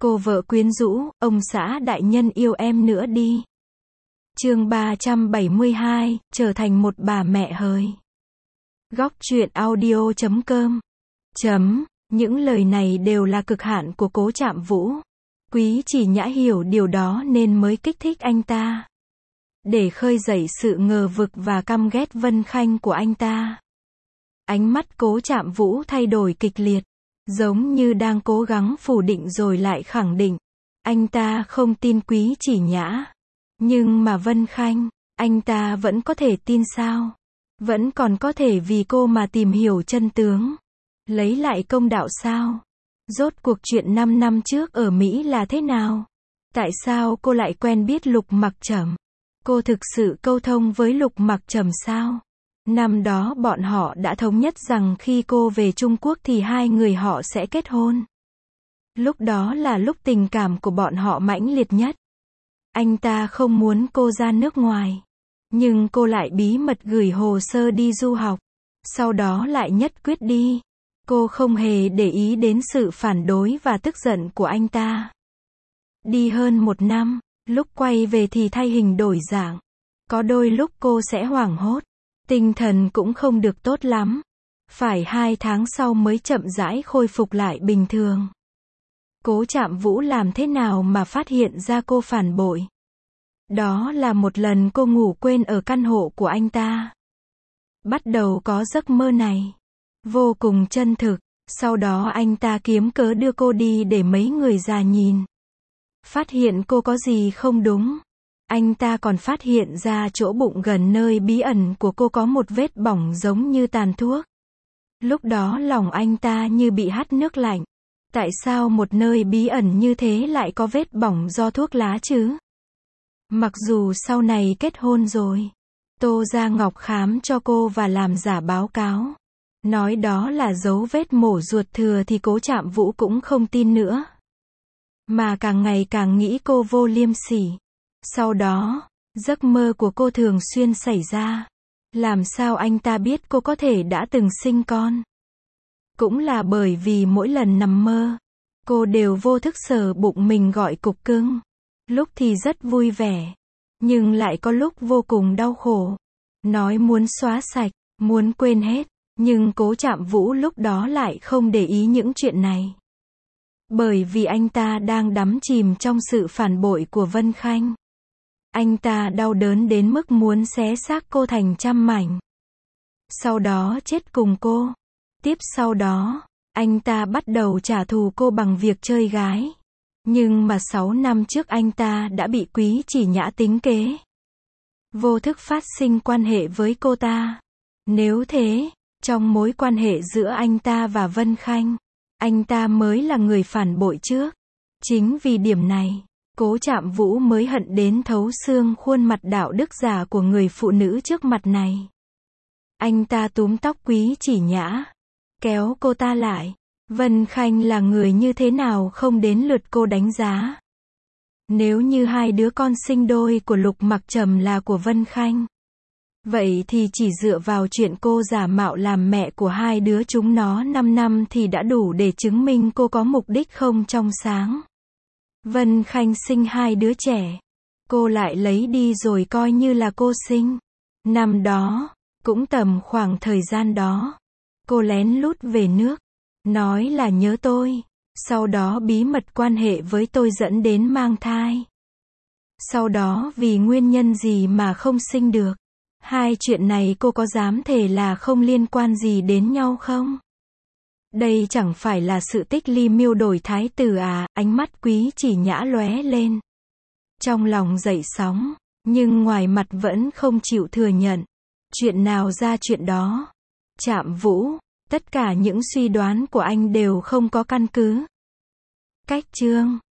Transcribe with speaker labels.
Speaker 1: Cô vợ quyến rũ, ông xã đại nhân yêu em nữa đi. Chương 372, trở thành một bà mẹ hời. Góc truyện audio.com. Những lời này đều là cực hạn của Cố Trạm Vũ. Quý Chỉ Nhã hiểu điều đó nên mới kích thích anh ta. Để khơi dậy sự ngờ vực và căm ghét Vân Khanh của anh ta. Ánh mắt Cố Trạm Vũ thay đổi kịch liệt. Giống như đang cố gắng phủ định rồi lại khẳng định. Anh ta không tin Quý Chỉ Nhã. Nhưng mà Vân Khanh, anh ta vẫn có thể tin sao? Vẫn còn có thể vì cô mà tìm hiểu chân tướng. Lấy lại công đạo sao? Rốt cuộc chuyện 5 năm trước ở Mỹ là thế nào? Tại sao cô lại quen biết Lục Mặc Trầm? Cô thực sự câu thông với Lục Mặc Trầm sao? Năm đó bọn họ đã thống nhất rằng khi cô về Trung Quốc thì hai người họ sẽ kết hôn. Lúc đó là lúc tình cảm của bọn họ mãnh liệt nhất. Anh ta không muốn cô ra nước ngoài. Nhưng cô lại bí mật gửi hồ sơ đi du học. Sau đó lại nhất quyết đi. Cô không hề để ý đến sự phản đối và tức giận của anh ta. Đi hơn 1 năm, lúc quay về thì thay hình đổi dạng. Có đôi lúc cô sẽ hoảng hốt. Tinh thần cũng không được tốt lắm. Phải 2 tháng sau mới chậm rãi khôi phục lại bình thường. Cố Trạm Vũ làm thế nào mà phát hiện ra cô phản bội? Đó là một lần cô ngủ quên ở căn hộ của anh ta. Bắt đầu có giấc mơ này. Vô cùng chân thực. Sau đó anh ta kiếm cớ đưa cô đi để mấy người già nhìn. Phát hiện cô có gì không đúng. Anh ta còn phát hiện ra chỗ bụng gần nơi bí ẩn của cô có một vết bỏng giống như tàn thuốc. Lúc đó lòng anh ta như bị hắt nước lạnh. Tại sao một nơi bí ẩn như thế lại có vết bỏng do thuốc lá chứ? Mặc dù sau này kết hôn rồi, Tô Gia Ngọc khám cho cô và làm giả báo cáo. Nói đó là dấu vết mổ ruột thừa thì Cố Trạm Vũ cũng không tin nữa. Mà càng ngày càng nghĩ cô vô liêm sỉ. Sau đó, giấc mơ của cô thường xuyên xảy ra. Làm sao anh ta biết cô có thể đã từng sinh con? Cũng là bởi vì mỗi lần nằm mơ, cô đều vô thức sờ bụng mình gọi cục cưng. Lúc thì rất vui vẻ, nhưng lại có lúc vô cùng đau khổ. Nói muốn xóa sạch, muốn quên hết, nhưng Cố Trạm Vũ lúc đó lại không để ý những chuyện này. Bởi vì anh ta đang đắm chìm trong sự phản bội của Vân Khanh. Anh ta đau đớn đến mức muốn xé xác cô thành trăm mảnh. Sau đó chết cùng cô. Tiếp sau đó, anh ta bắt đầu trả thù cô bằng việc chơi gái. Nhưng mà 6 năm trước anh ta đã bị Quý Chỉ Nhã tính kế. Vô thức phát sinh quan hệ với cô ta. Nếu thế, trong mối quan hệ giữa anh ta và Vân Khanh, anh ta mới là người phản bội trước. Chính vì điểm này, Cố Trạm Vũ mới hận đến thấu xương khuôn mặt đạo đức giả của người phụ nữ trước mặt này. Anh ta túm tóc Quý Chỉ Nhã, kéo cô ta lại. Vân Khanh là người như thế nào không đến lượt cô đánh giá. Nếu như hai đứa con sinh đôi của Lục Mặc Trầm là của Vân Khanh, vậy thì chỉ dựa vào chuyện cô giả mạo làm mẹ của hai đứa chúng nó 5 năm thì đã đủ để chứng minh cô có mục đích không trong sáng. Vân Khanh sinh 2 đứa trẻ, cô lại lấy đi rồi coi như là cô sinh. Năm đó, cũng tầm khoảng thời gian đó, cô lén lút về nước, nói là nhớ tôi, sau đó bí mật quan hệ với tôi dẫn đến mang thai. Sau đó vì nguyên nhân gì mà không sinh được. Hai chuyện này cô có dám thề là không liên quan gì đến nhau không? Đây chẳng phải là sự tích ly miêu đổi thái tử à? Ánh mắt Quý Chỉ Nhã lóe lên. Trong lòng dậy sóng, nhưng ngoài mặt vẫn không chịu thừa nhận. Chuyện nào ra chuyện đó. Trạm Vũ, tất cả những suy đoán của anh đều không có căn cứ. Cách chương